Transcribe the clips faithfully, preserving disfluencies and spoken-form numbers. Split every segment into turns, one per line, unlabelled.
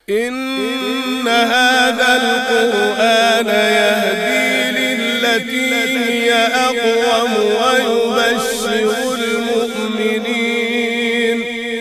إن هذا القرآن يهدي للتي هي أقوم ويبشر المؤمنين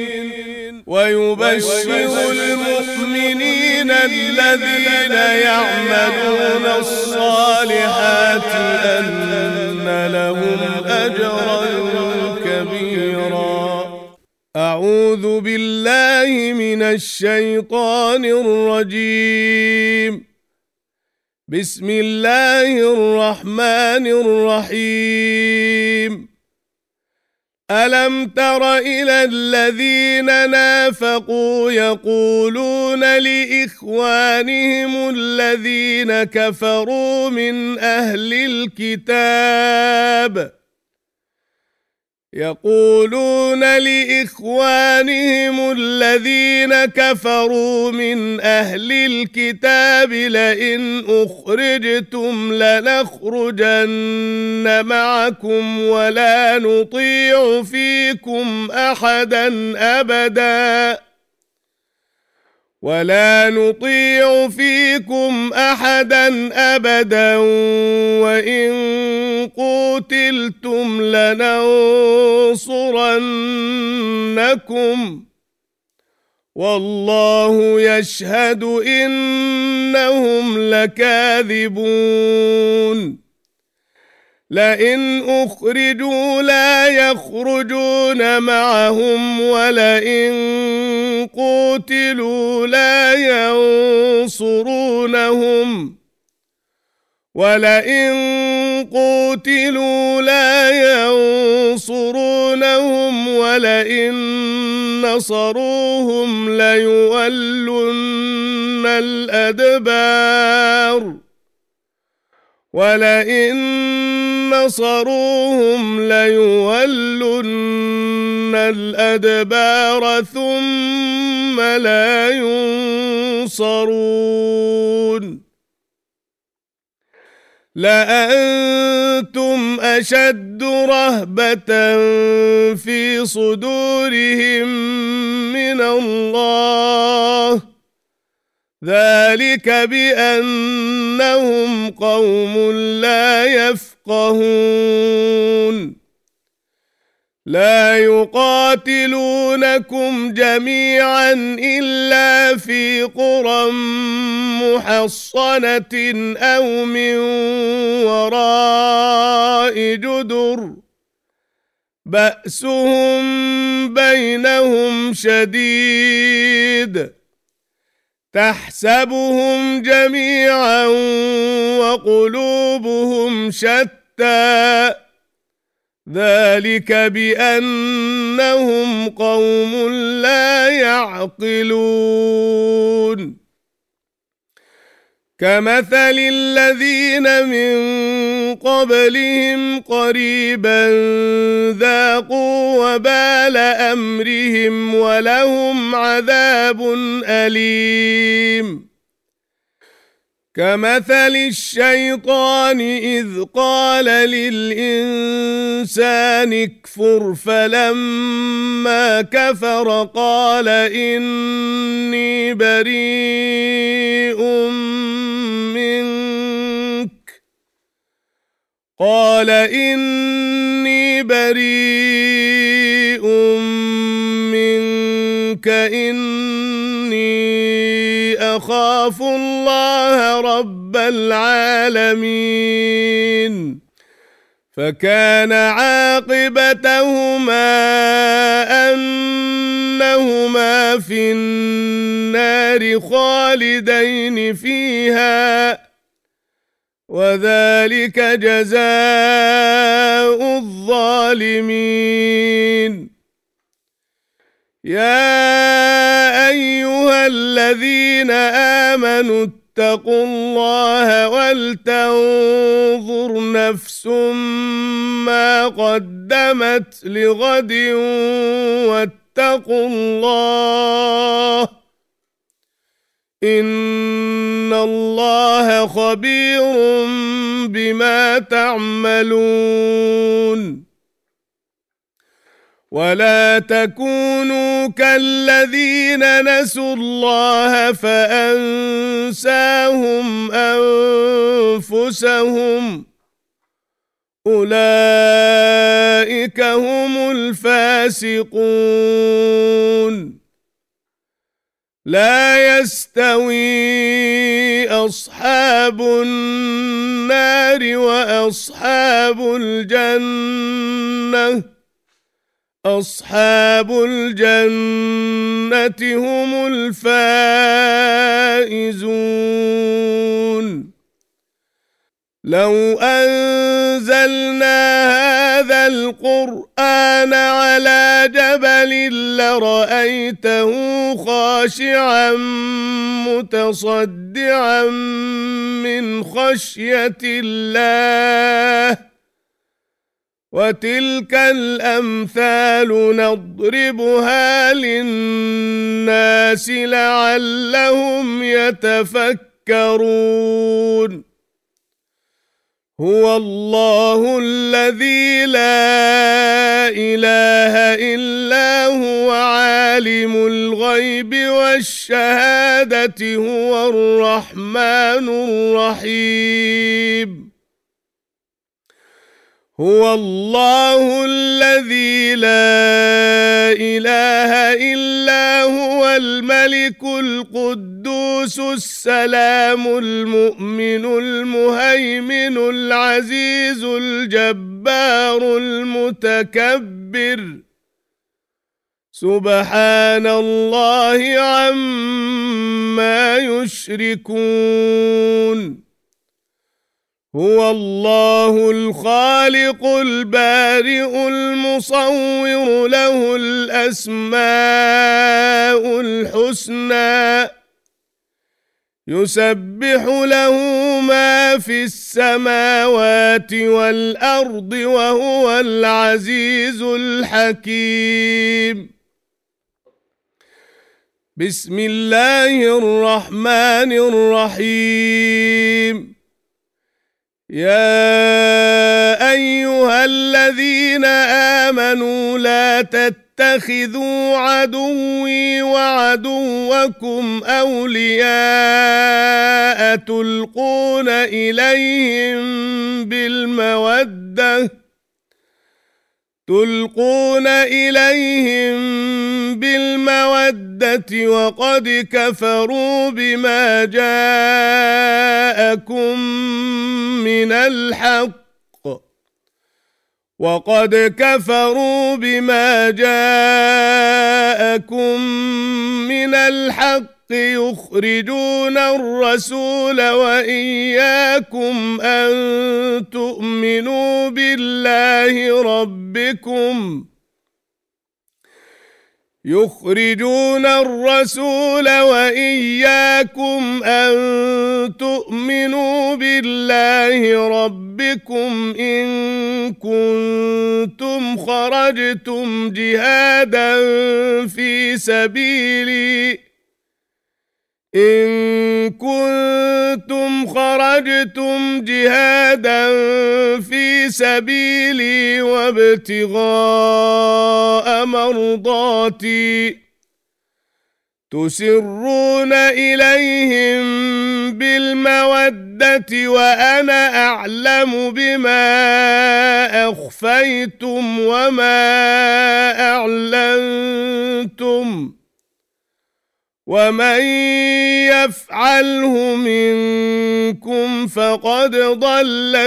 ويبشر المؤمنين الذين يعملون الصالحات أن لهم أجرا كبيرا. أعوذ بالله من الشيطان الرجيم. بسم الله الرحمن الرحيم. ألم تر إلى الذين نافقوا يقولون لإخوانهم الذين كفروا من أهل الكتاب يقولون لإخوانهم الذين كفروا من أهل الكتاب لئن أخرجتم لنخرجن معكم ولا نطيع فيكم أحدا أبدا ولا نطيع فيكم أحدا أبدا وإن قتلتم لننصرنكم والله يشهد إنهم لكاذبون. لئن أخرجوا لا يخرجون معهم ولئن قتلوا لا ينصرونهم ولئن قتلوا لا ينصرونهم ولئن نصروهم ليولن الأدبار ولئن نصروهم ليولن الأدبار ثم لا ينصرون. لأنتم أشد رهبة في صدورهم من الله ذلك بأنهم قوم لا يفقهون. لا يقاتلونكم جميعا إلا في قرى محصنة أو من وراء جدر بأسهم بينهم شديد تحسبهم جميعا وقلوبهم شتى ذلك بأنهم قوم لا يعقلون. كمثل الذين من قبلهم قريبا ذاقوا وبال أمرهم ولهم عذاب أليم. كمثل الشيطان إذ قال للإنسان اكفر فلما كفر قال إني بريء منك قال إني بريء منك إني أخاف الله رب العالمين. فكان عاقبتهما أنهما في النار خالدين فيها وذلك جزاء الظالمين. يا أيها الذين آمنوا اتقوا الله ولتنظر نفس ما قدمت لغد واتقوا الله إن الله خبير بما تعملون. ولا تكونوا كالذين نسوا الله فأنساهم أنفسهم أولئك هم الفاسقون لا يستوي أصحاب النار وأصحاب الجنة أصحاب الجنة هم الفائزون لو أنزلنا هذا القرآن على جبل لرأيته خاشعا متصدعا من خشية الله وتلك الأمثال نضربها للناس لعلهم يتفكرون هو الله الذي لا إله إلا هو عالم الغيب والشهادة هو الرحمن الرحيم هو الله الذي لا إله إلا هو الملك القدوس السلام المؤمن المهيمن العزيز الجبار المتكبر سبحان الله عما يشركون هو الله الخالق البارئ المصور له الأسماء الحسنى يسبح له ما في السماوات والأرض وهو العزيز الحكيم بسم الله الرحمن الرحيم يا أيها الذين آمنوا لا تتخذوا عدوي وعدوكم أولياء تلقون إليهم بالمودة تلقون إليهم بالمودة وقد كفروا بما جاءكم من الحق وقد كفروا بما جاءكم من الحق يخرجون الرسول وإياكم أن تؤمنوا بالله ربكم يخرجون الرسول وإياكم أن تؤمنوا بالله ربكم إن كنتم خرجتم جهادا في سبيلي إن كنتم خرجتم جهادا في سبيلي وابتغاء مرضاتي تسرون إليهم بالمودة وأنا أعلم بما أخفيتم وما أعلنتم ومن يفعله منكم فقد ضل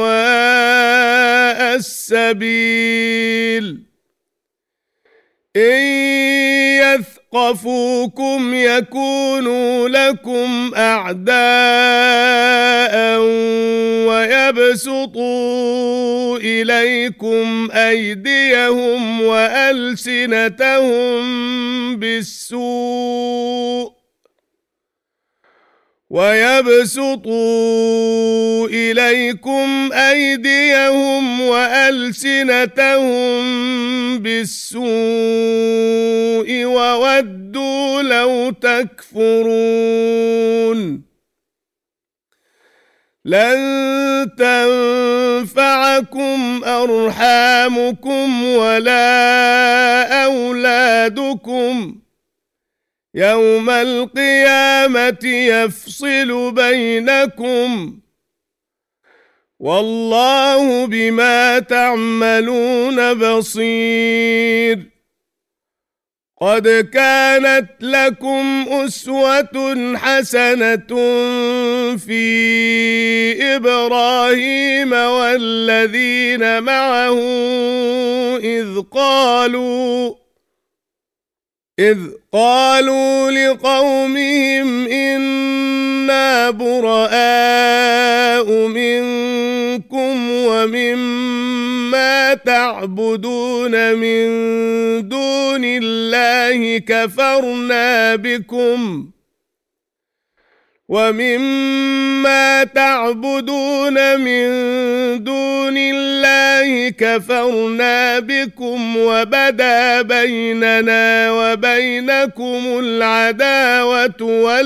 سواء السبيل إن يثقفوكم يكونوا لكم أعداء ويبسطوا إليكم أيديهم وألسنتهم بالسوء ويبسطوا إليكم أيديهم وألسنتهم بالسوء وودوا لو تكفرون لن تنفعكم أرحامكم ولا أولادكم يوم القيامة يفصل بينكم والله بما تعملون بصير قد كانت لكم أسوة حسنة في إبراهيم والذين معه إذ قالوا إذ قالوا لقومهم إنا براء منكم ومما تعبدون من دون الله كفرنا بكم ومما تعبدون من دون الله كفرنا بكم وبدا بيننا وبينكم العداوة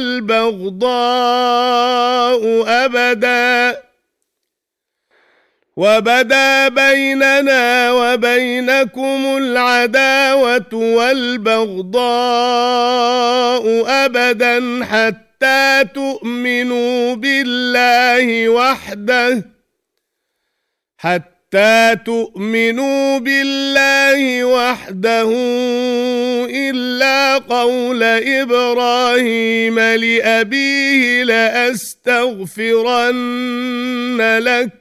والبغضاء أبدا وبدا بيننا وبينكم العداوة والبغضاء أبدا حتى حتى تؤمنوا بالله وحده حتى تؤمنوا بالله وحده إلا قول إبراهيم لأبيه لأستغفرن لك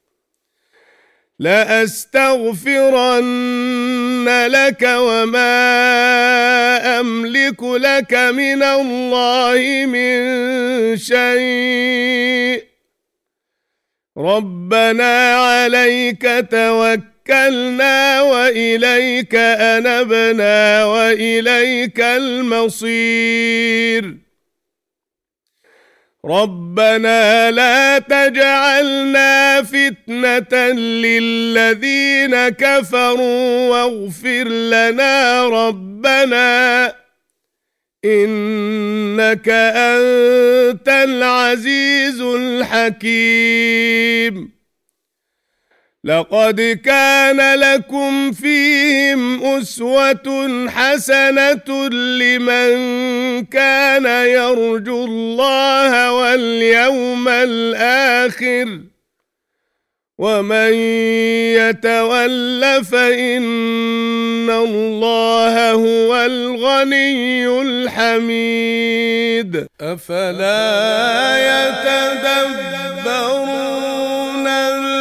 لأستغفرن لك وما أملك لك من الله من شيء ربنا عليك توكلنا وإليك أنبنا وإليك المصير ربنا لا تجعلنا فتنة للذين كفروا واغفر لنا ربنا إنك أنت العزيز الحكيم لقد كان لكم فيهم أسوة حسنة لمن كان يرجو الله واليوم الآخر ومن يتول فإن الله هو الغني الحميد أفلا يتدبرون